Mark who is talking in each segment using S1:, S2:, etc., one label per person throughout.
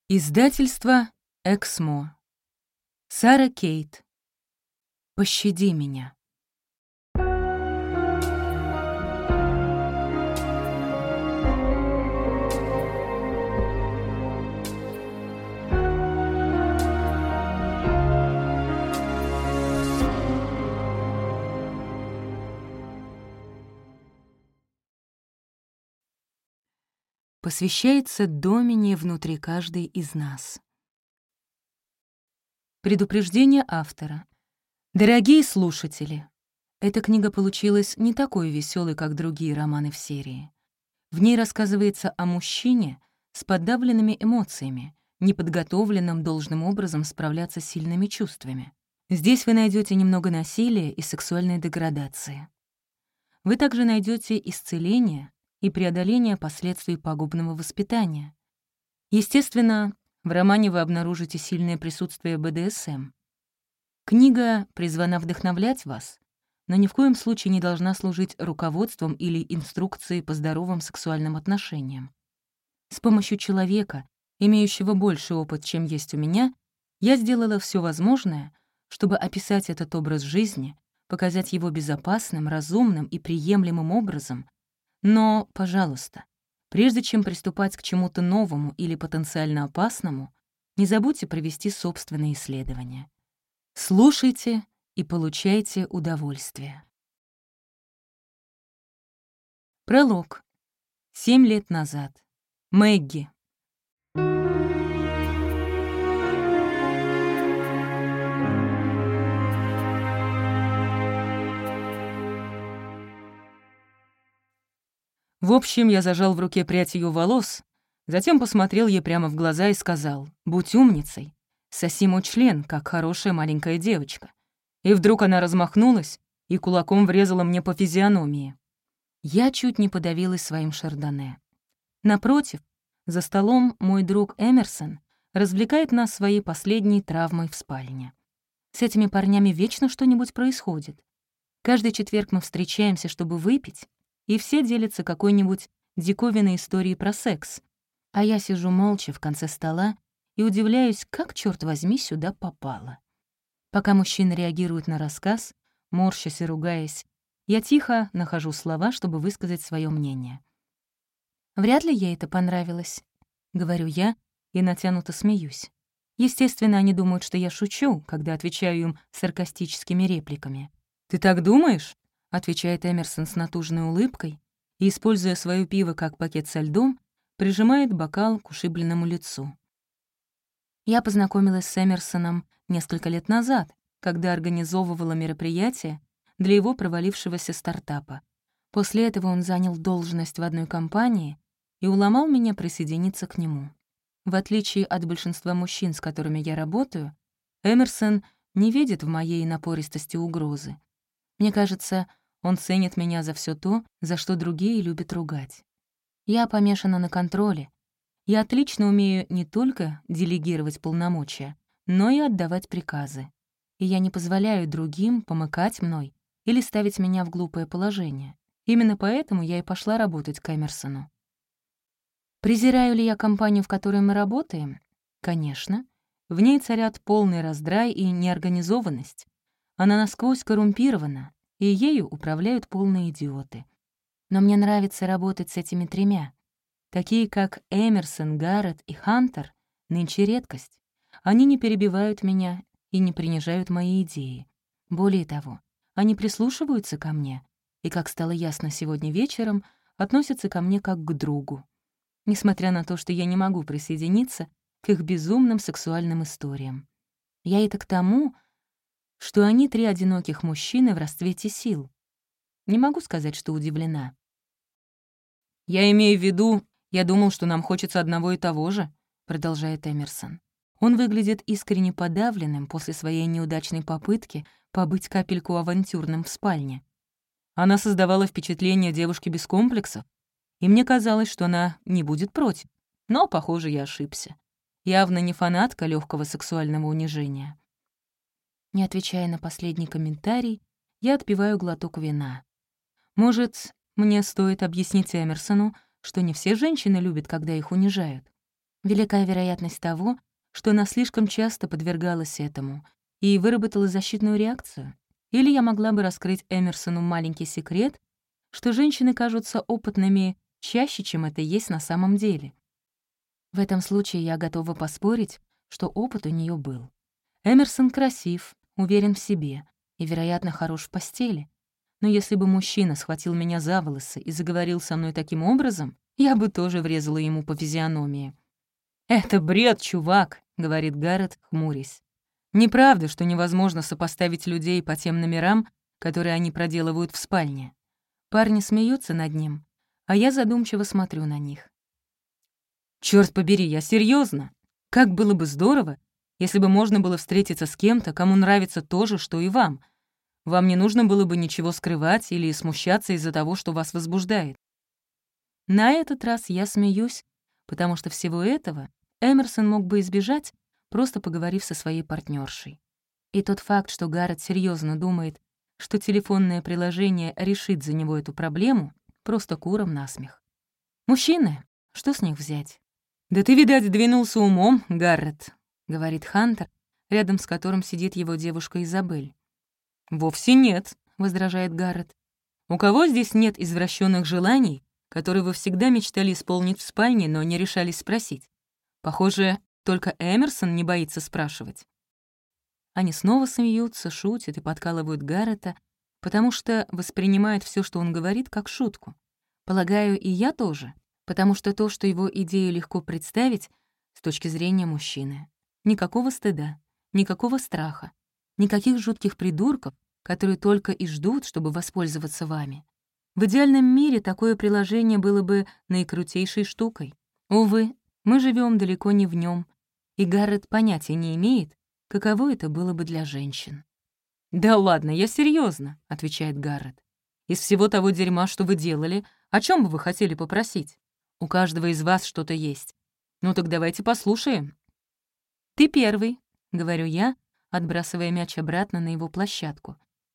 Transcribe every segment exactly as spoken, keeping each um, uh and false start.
S1: Издательство «Эксмо». Сара Кейт. «Пощади меня». Посвящается Домине внутри каждой из нас. Предупреждение автора. Дорогие слушатели, эта книга получилась не такой веселой, как другие романы в серии. В ней рассказывается о мужчине с подавленными эмоциями, неподготовленном должным образом справляться с сильными чувствами. Здесь вы найдете немного насилия и сексуальной деградации. Вы также найдете исцеление и преодоление последствий пагубного воспитания. Естественно, в романе вы обнаружите сильное присутствие бэ дэ эс эм. Книга призвана вдохновлять вас, но ни в коем случае не должна служить руководством или инструкцией по здоровым сексуальным отношениям. С помощью человека, имеющего больше опыт, чем есть у меня, я сделала все возможное, чтобы описать этот образ жизни, показать его безопасным, разумным и приемлемым образом. Но, пожалуйста, прежде чем приступать к чему-то новому или потенциально опасному, не забудьте провести собственные исследования. Слушайте и получайте удовольствие. Пролог. Семь лет назад. Мэгги. В общем, я зажал в руке прядь ее волос, затем посмотрел ей прямо в глаза и сказал: «Будь умницей, соси мой член, как хорошая маленькая девочка». И вдруг она размахнулась и кулаком врезала мне по физиономии. Я чуть не подавилась своим шардоне. Напротив, за столом мой друг Эмерсон развлекает нас своей последней травмой в спальне. С этими парнями вечно что-нибудь происходит. Каждый четверг мы встречаемся, чтобы выпить, и все делятся какой-нибудь диковинной историей про секс. А я сижу молча в конце стола и удивляюсь, как, черт возьми, сюда попало. Пока мужчины реагируют на рассказ, морщась и ругаясь, я тихо нахожу слова, чтобы высказать свое мнение. «Вряд ли ей это понравилось», — говорю я и натянуто смеюсь. Естественно, они думают, что я шучу, когда отвечаю им саркастическими репликами. «Ты так думаешь?» — отвечает Эмерсон с натужной улыбкой и, используя свое пиво как пакет со льдом, прижимает бокал к ушибленному лицу. Я познакомилась с Эмерсоном несколько лет назад, когда организовывала мероприятие для его провалившегося стартапа. После этого он занял должность в одной компании и уломал меня присоединиться к нему. В отличие от большинства мужчин, с которыми я работаю, Эмерсон не видит в моей напористости угрозы. Мне кажется, он ценит меня за все то, за что другие любят ругать. Я помешана на контроле. Я отлично умею не только делегировать полномочия, но и отдавать приказы. И я не позволяю другим помыкать мной или ставить меня в глупое положение. Именно поэтому я и пошла работать к Эмерсону. Презираю ли я компанию, в которой мы работаем? Конечно. В ней царят полный раздрай и неорганизованность. Она насквозь коррумпирована, и ею управляют полные идиоты. Но мне нравится работать с этими тремя. Такие, как Эмерсон, Гаррет и Хантер, нынче редкость. Они не перебивают меня и не принижают мои идеи. Более того, они прислушиваются ко мне и, как стало ясно сегодня вечером, относятся ко мне как к другу. Несмотря на то, что я не могу присоединиться к их безумным сексуальным историям. Я это к тому, что они три одиноких мужчины в расцвете сил. Не могу сказать, что удивлена. «Я имею в виду, я думал, что нам хочется одного и того же», — продолжает Эмерсон. Он выглядит искренне подавленным после своей неудачной попытки побыть капельку авантюрным в спальне. Она создавала впечатление девушки без комплексов, и мне казалось, что она не будет против. Но, похоже, я ошибся. Явно не фанатка легкого сексуального унижения. Не отвечая на последний комментарий, я отпиваю глоток вина. Может, мне стоит объяснить Эмерсону, что не все женщины любят, когда их унижают. Велика вероятность того, что она слишком часто подвергалась этому и выработала защитную реакцию. Или я могла бы раскрыть Эмерсону маленький секрет, что женщины кажутся опытными чаще, чем это есть на самом деле. В этом случае я готова поспорить, что опыт у нее был. Эмерсон красив, уверен в себе и, вероятно, хорош в постели. Но если бы мужчина схватил меня за волосы и заговорил со мной таким образом, я бы тоже врезала ему по физиономии. «Это бред, чувак», — говорит Гаррет, хмурясь. «Неправда, что невозможно сопоставить людей по тем номерам, которые они проделывают в спальне». Парни смеются над ним, а я задумчиво смотрю на них. Черт побери, я серьезно. Как было бы здорово, если бы можно было встретиться с кем-то, кому нравится то же, что и вам. Вам не нужно было бы ничего скрывать или смущаться из-за того, что вас возбуждает. На этот раз я смеюсь, потому что всего этого Эмерсон мог бы избежать, просто поговорив со своей партнершей. И тот факт, что Гаррет серьезно думает, что телефонное приложение решит за него эту проблему, просто куром насмех. Мужчины, что с них взять? «Да ты, видать, двинулся умом, Гаррет», — говорит Хантер, рядом с которым сидит его девушка Изабель. «Вовсе нет», — возражает Гаррет. «У кого здесь нет извращенных желаний, которые вы всегда мечтали исполнить в спальне, но не решались спросить? Похоже, только Эмерсон не боится спрашивать». Они снова смеются, шутят и подкалывают Гаррета, потому что воспринимают все, что он говорит, как шутку. Полагаю, и я тоже, потому что то, что его идею легко представить с точки зрения мужчины. Никакого стыда, никакого страха, никаких жутких придурков, которые только и ждут, чтобы воспользоваться вами. В идеальном мире такое приложение было бы наикрутейшей штукой. Увы, мы живем далеко не в нем, и Гаррет понятия не имеет, каково это было бы для женщин. «Да ладно, я серьезно, отвечает Гаррет. «Из всего того дерьма, что вы делали, о чем бы вы хотели попросить? У каждого из вас что-то есть. Ну так давайте послушаем». «Ты первый», — говорю я, отбрасывая мяч обратно на его площадку.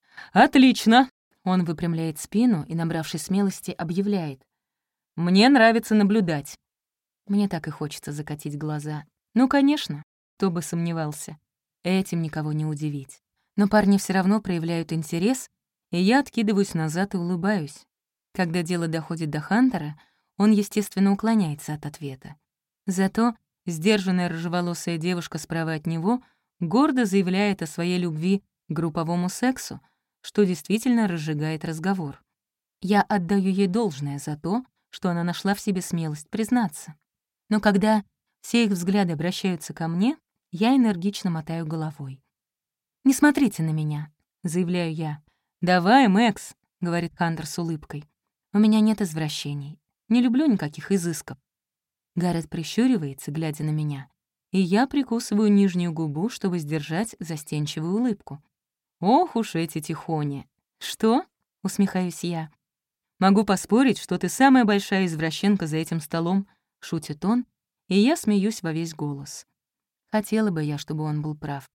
S1: «Отлично!» — он выпрямляет спину и, набравшись смелости, объявляет. «Мне нравится наблюдать». Мне так и хочется закатить глаза. Ну, конечно, кто бы сомневался. Этим никого не удивить. Но парни все равно проявляют интерес, и я откидываюсь назад и улыбаюсь. Когда дело доходит до Хантера, он, естественно, уклоняется от ответа. Зато сдержанная рыжеволосая девушка справа от него гордо заявляет о своей любви к групповому сексу, что действительно разжигает разговор. Я отдаю ей должное за то, что она нашла в себе смелость признаться. Но когда все их взгляды обращаются ко мне, я энергично мотаю головой. «Не смотрите на меня», — заявляю я. «Давай, Мэкс», — говорит Хантер с улыбкой. «У меня нет извращений. Не люблю никаких изысков». Гаррет прищуривается, глядя на меня, и я прикусываю нижнюю губу, чтобы сдержать застенчивую улыбку. «Ох уж эти тихони!» «Что?» — усмехаюсь я. «Могу поспорить, что ты самая большая извращенка за этим столом», — шутит он, и я смеюсь во весь голос. Хотела бы я, чтобы он был прав.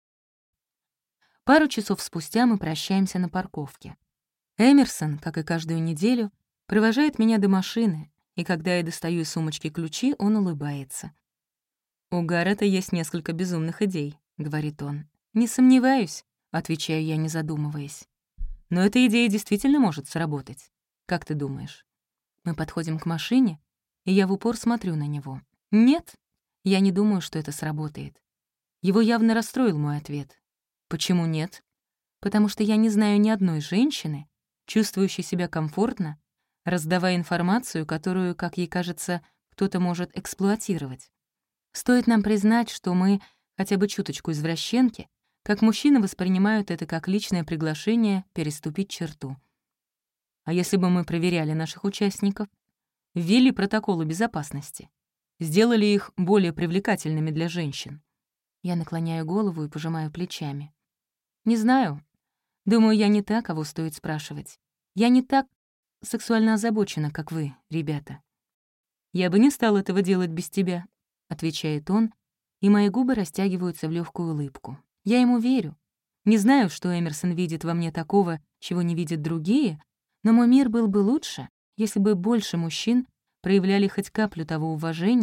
S1: Пару часов спустя мы прощаемся на парковке. Эмерсон, как и каждую неделю, провожает меня до машины, и когда я достаю из сумочки ключи, он улыбается. «У Гаррета есть несколько безумных идей», — говорит он. «Не сомневаюсь», — отвечаю я, не задумываясь. «Но эта идея действительно может сработать. Как ты думаешь?» Мы подходим к машине, и я в упор смотрю на него. «Нет, я не думаю, что это сработает». Его явно расстроил мой ответ. «Почему нет?» «Потому что я не знаю ни одной женщины, чувствующей себя комфортно, раздавая информацию, которую, как ей кажется, кто-то может эксплуатировать. Стоит нам признать, что мы хотя бы чуточку извращенки, как мужчины воспринимают это как личное приглашение переступить черту. А если бы мы проверяли наших участников, ввели протоколы безопасности, сделали их более привлекательными для женщин?» Я наклоняю голову и пожимаю плечами. «Не знаю. Думаю, я не та, кого стоит спрашивать. Я не так сексуально озабочена, как вы, ребята». «Я бы не стал этого делать без тебя», — отвечает он, и мои губы растягиваются в легкую улыбку. Я ему верю. Не знаю, что Эмерсон видит во мне такого, чего не видят другие, но мой мир был бы лучше, если бы больше мужчин проявляли хоть каплю того уважения,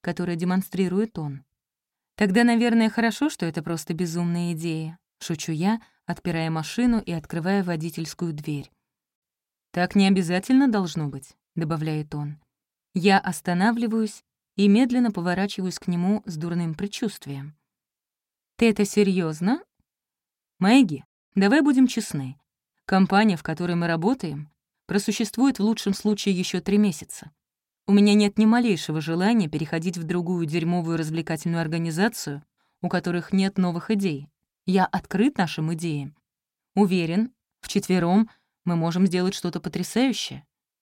S1: которое демонстрирует он. Тогда, наверное, хорошо, что это просто безумная идея. Шучу я, отпирая машину и открывая водительскую дверь. «Так не обязательно должно быть», — добавляет он. Я останавливаюсь и медленно поворачиваюсь к нему с дурным предчувствием. «Ты это серьезно? Мэгги, давай будем честны. Компания, в которой мы работаем, просуществует в лучшем случае еще три месяца. У меня нет ни малейшего желания переходить в другую дерьмовую развлекательную организацию, у которых нет новых идей. Я открыт нашим идеям. Уверен, вчетвером мы можем сделать что-то потрясающее».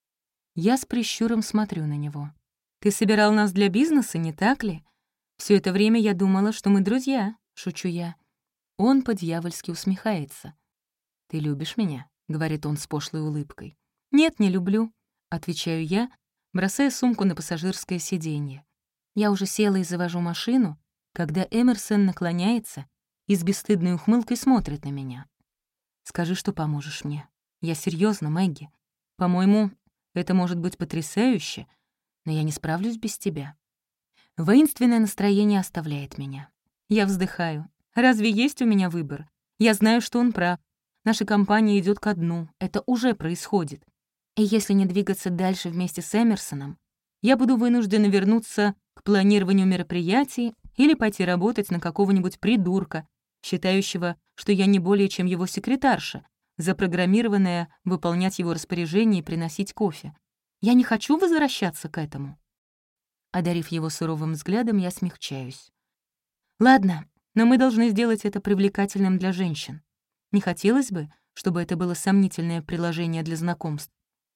S1: Я с прищуром смотрю на него. «Ты собирал нас для бизнеса, не так ли? Все это время я думала, что мы друзья», — шучу я. Он по-дьявольски усмехается. «Ты любишь меня?» — говорит он с пошлой улыбкой. «Нет, не люблю», — отвечаю я, бросая сумку на пассажирское сиденье. Я уже села и завожу машину, когда Эмерсон наклоняется и с бесстыдной ухмылкой смотрит на меня. «Скажи, что поможешь мне. Я серьезно, Мэгги. По-моему, это может быть потрясающе, но я не справлюсь без тебя». Воинственное настроение оставляет меня. Я вздыхаю. Разве есть у меня выбор? Я знаю, что он прав. Наша компания идет ко дну. Это уже происходит. И если не двигаться дальше вместе с Эмерсоном, я буду вынуждена вернуться к планированию мероприятий или пойти работать на какого-нибудь придурка, считающего, что я не более чем его секретарша, запрограммированная выполнять его распоряжения и приносить кофе. Я не хочу возвращаться к этому. Одарив его суровым взглядом, я смягчаюсь. Ладно, но мы должны сделать это привлекательным для женщин. Не хотелось бы, чтобы это было сомнительное приложение для знакомств.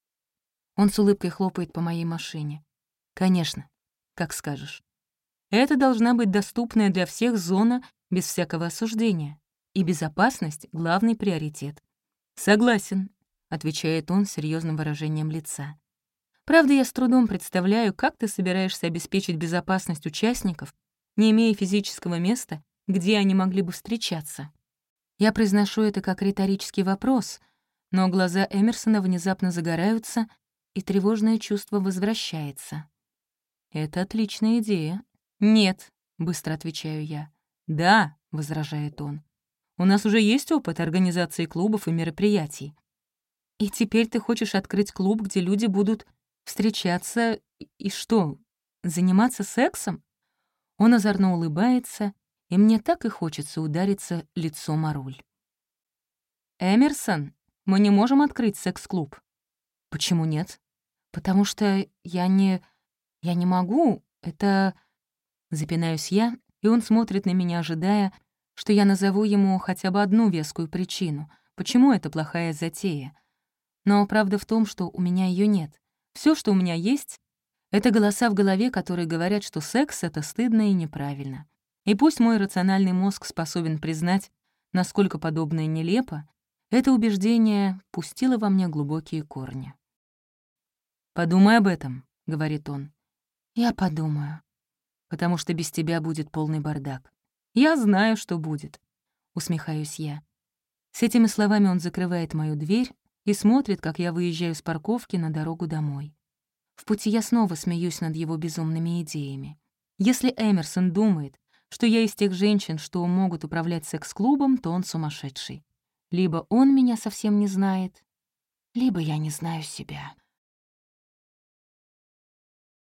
S1: Он с улыбкой хлопает по моей машине. Конечно, как скажешь. Это должна быть доступная для всех зона без всякого осуждения. И безопасность — главный приоритет. «Согласен», — отвечает он с серьезным выражением лица. «Правда, я с трудом представляю, как ты собираешься обеспечить безопасность участников, не имея физического места, где они могли бы встречаться». Я произношу это как риторический вопрос, но глаза Эмерсона внезапно загораются, и тревожное чувство возвращается. «Это отличная идея». «Нет», — быстро отвечаю я. «Да», — возражает он. «У нас уже есть опыт организации клубов и мероприятий. И теперь ты хочешь открыть клуб, где люди будут встречаться и что, заниматься сексом?» Он озорно улыбается, и мне так и хочется удариться лицом о руль. «Эмерсон, мы не можем открыть секс-клуб». «Почему нет?» «Потому что я не... я не могу. Это...» Запинаюсь я, и он смотрит на меня, ожидая, что я назову ему хотя бы одну вескую причину, почему это плохая затея. Но правда в том, что у меня ее нет. Все, что у меня есть, — это голоса в голове, которые говорят, что секс — это стыдно и неправильно. И пусть мой рациональный мозг способен признать, насколько подобное нелепо, это убеждение пустило во мне глубокие корни. «Подумай об этом», — говорит он. «Я подумаю, потому что без тебя будет полный бардак». «Я знаю, что будет», — усмехаюсь я. С этими словами он закрывает мою дверь и смотрит, как я выезжаю с парковки на дорогу домой. В пути я снова смеюсь над его безумными идеями. Если Эмерсон думает, что я из тех женщин, что могут управлять секс-клубом, то он сумасшедший. Либо он меня совсем не знает, либо я не знаю себя.